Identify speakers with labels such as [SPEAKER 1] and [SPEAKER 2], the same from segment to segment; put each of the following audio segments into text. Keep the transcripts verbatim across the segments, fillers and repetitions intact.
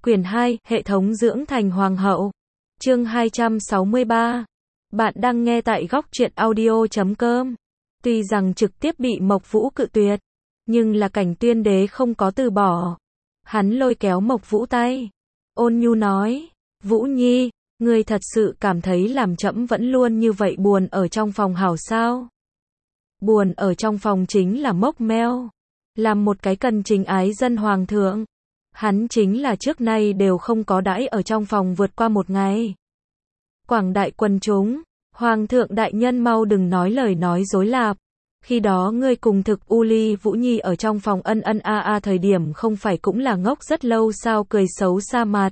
[SPEAKER 1] Quyển hai, Hệ thống dưỡng thành hoàng hậu. Chương hai trăm sáu mươi ba. Bạn đang nghe tại góc truyện audio chấm com. Tuy rằng trực tiếp bị Mộc Vũ cự tuyệt, nhưng là Cảnh Tiên Đế không có từ bỏ. Hắn lôi kéo Mộc Vũ tay, ôn nhu nói, Vũ Nhi, ngươi thật sự cảm thấy làm trẫm vẫn luôn như vậy buồn ở trong phòng hảo sao? Buồn ở trong phòng chính là mốc meo. Làm một cái cần trình ái dân hoàng thượng. Hắn chính là trước nay đều không có đãi ở trong phòng vượt qua một ngày. Quảng đại quần chúng, hoàng thượng đại nhân mau đừng nói lời nói dối lạp. Khi đó ngươi cùng thực U Ly Vũ Nhi ở trong phòng ân ân a a thời điểm không phải cũng là ngốc rất lâu sao, cười xấu xa mặt.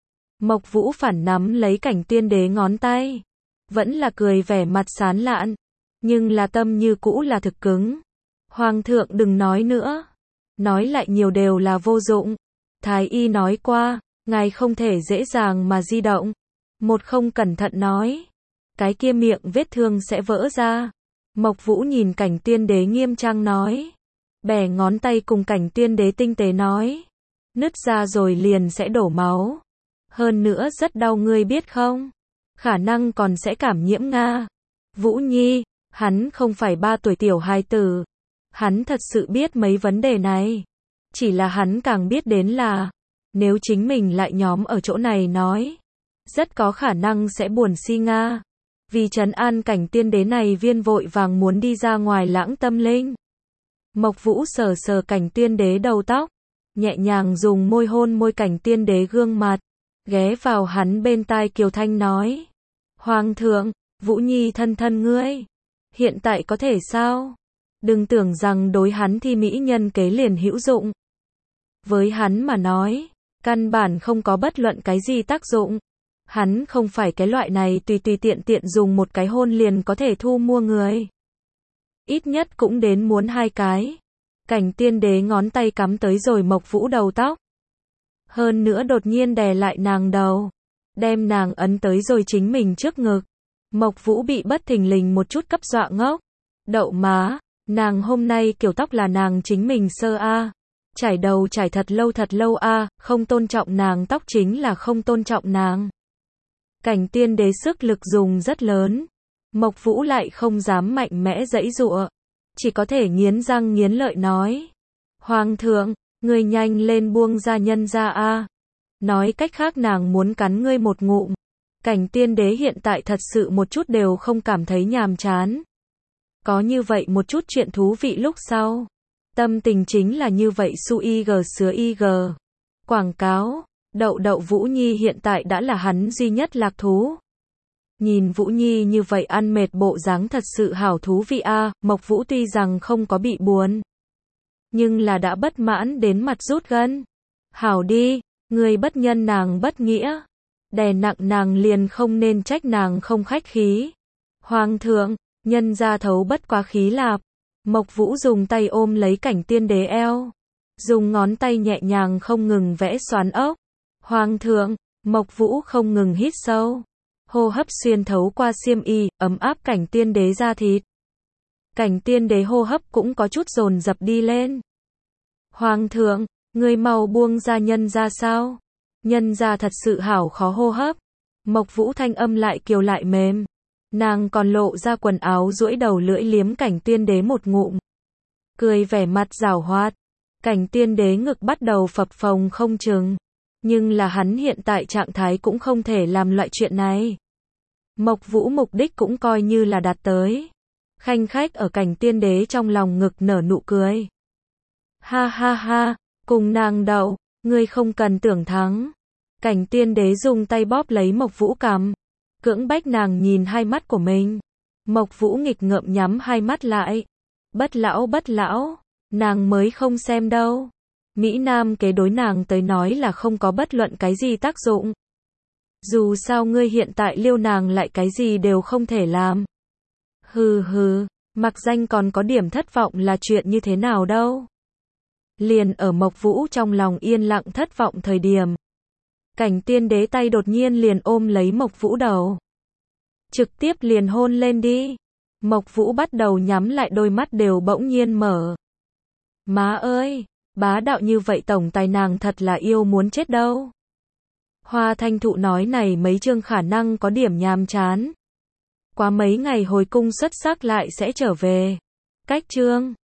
[SPEAKER 1] Mộc Vũ phản nắm lấy Cảnh Tiên Đế ngón tay. Vẫn là cười vẻ mặt sán lạn. Nhưng là tâm như cũ là thực cứng. Hoàng thượng đừng nói nữa. Nói lại nhiều đều là vô dụng. Thái y nói qua, ngài không thể dễ dàng mà di động. Một không cẩn thận nói, cái kia miệng vết thương sẽ vỡ ra. Mộc Vũ nhìn Cảnh Tiên Đế nghiêm trang nói. Bẻ ngón tay cùng Cảnh Tiên Đế tinh tế nói. Nứt ra rồi liền sẽ đổ máu. Hơn nữa rất đau ngươi biết không? Khả năng còn sẽ cảm nhiễm Nga. Vũ Nhi, hắn không phải ba tuổi tiểu hài tử. Hắn thật sự biết mấy vấn đề này. Chỉ là hắn càng biết đến là, nếu chính mình lại nhóm ở chỗ này nói, rất có khả năng sẽ buồn si Nga. Vì trấn an Cảnh Tiên Đế này viên vội vàng muốn đi ra ngoài lãng tâm linh. Mộc Vũ sờ sờ Cảnh Tiên Đế đầu tóc, nhẹ nhàng dùng môi hôn môi Cảnh Tiên Đế gương mặt, ghé vào hắn bên tai kiều thanh nói. Hoàng thượng, Vũ Nhi thân thân ngươi, hiện tại có thể sao? Đừng tưởng rằng đối hắn thi mỹ nhân kế liền hữu dụng. Với hắn mà nói, căn bản không có bất luận cái gì tác dụng. Hắn không phải cái loại này tùy tùy tiện tiện dùng một cái hôn liền có thể thu mua người. Ít nhất cũng đến muốn hai cái. Cảnh Tiên Đế ngón tay cắm tới rồi Mộc Vũ đầu tóc. Hơn nữa đột nhiên đè lại nàng đầu. Đem nàng ấn tới rồi chính mình trước ngực. Mộc Vũ bị bất thình lình một chút cấp dọa ngốc. Đậu má, nàng hôm nay kiểu tóc là nàng chính mình sơ a. Trải đầu trải thật lâu thật lâu a, không tôn trọng nàng tóc chính là không tôn trọng nàng. Cảnh Tiên Đế sức lực dùng rất lớn. Mộc Vũ lại không dám mạnh mẽ giãy giụa. Chỉ có thể nghiến răng nghiến lợi nói. Hoàng thượng, ngươi nhanh lên buông ra nhân ra a. Nói cách khác nàng muốn cắn ngươi một ngụm. Cảnh Tiên Đế hiện tại thật sự một chút đều không cảm thấy nhàm chán. Có như vậy một chút chuyện thú vị lúc sau. Tâm tình chính là như vậy su ig sứa ig. Quảng cáo, đậu đậu Vũ Nhi hiện tại đã là hắn duy nhất lạc thú. Nhìn Vũ Nhi như vậy ăn mệt bộ dáng thật sự hảo thú vị a. À. Mộc Vũ tuy rằng không có bị buồn, nhưng là đã bất mãn đến mặt rút gân. Hảo đi, người bất nhân nàng bất nghĩa. Đè nặng nàng liền không nên trách nàng không khách khí. Hoàng thượng, nhân gia thấu bất quá khí lạp. Mộc Vũ dùng tay ôm lấy Cảnh Tiên Đế eo. Dùng ngón tay nhẹ nhàng không ngừng vẽ xoắn ốc. Hoàng thượng, Mộc Vũ không ngừng hít sâu. Hô hấp xuyên thấu qua xiêm y, ấm áp Cảnh Tiên Đế da thịt. Cảnh Tiên Đế hô hấp cũng có chút dồn dập đi lên. Hoàng thượng, người mau buông ra nhân ra sao? Nhân ra thật sự hảo khó hô hấp. Mộc Vũ thanh âm lại kiều lại mềm. Nàng còn lộ ra quần áo duỗi đầu lưỡi liếm Cảnh Tiên Đế một ngụm. Cười vẻ mặt giảo hoạt. Cảnh Tiên Đế ngực bắt đầu phập phồng không chừng. Nhưng là hắn hiện tại trạng thái cũng không thể làm loại chuyện này. Mộc Vũ mục đích cũng coi như là đạt tới. Khanh khách ở Cảnh Tiên Đế trong lòng ngực nở nụ cười. Ha ha ha, cùng nàng đậu, ngươi không cần tưởng thắng. Cảnh Tiên Đế dùng tay bóp lấy Mộc Vũ cằm. Cưỡng bách nàng nhìn hai mắt của mình. Mộc Vũ nghịch ngợm nhắm hai mắt lại. Bất lão bất lão, nàng mới không xem đâu. Mỹ Nam kế đối nàng tới nói là không có bất luận cái gì tác dụng. Dù sao ngươi hiện tại liêu nàng lại cái gì đều không thể làm. Hừ hừ, mặc danh còn có điểm thất vọng là chuyện như thế nào đâu. Liền ở Mộc Vũ trong lòng yên lặng thất vọng thời điểm. Cảnh Tiên Đế tay đột nhiên liền ôm lấy Mộc Vũ đầu. Trực tiếp liền hôn lên đi. Mộc Vũ bắt đầu nhắm lại đôi mắt đều bỗng nhiên mở. Má ơi, bá đạo như vậy tổng tài nàng thật là yêu muốn chết đâu. Hoa Thanh Thụ nói này mấy chương khả năng có điểm nhàm chán. Quá mấy ngày hồi cung xuất sắc lại sẽ trở về. Cách chương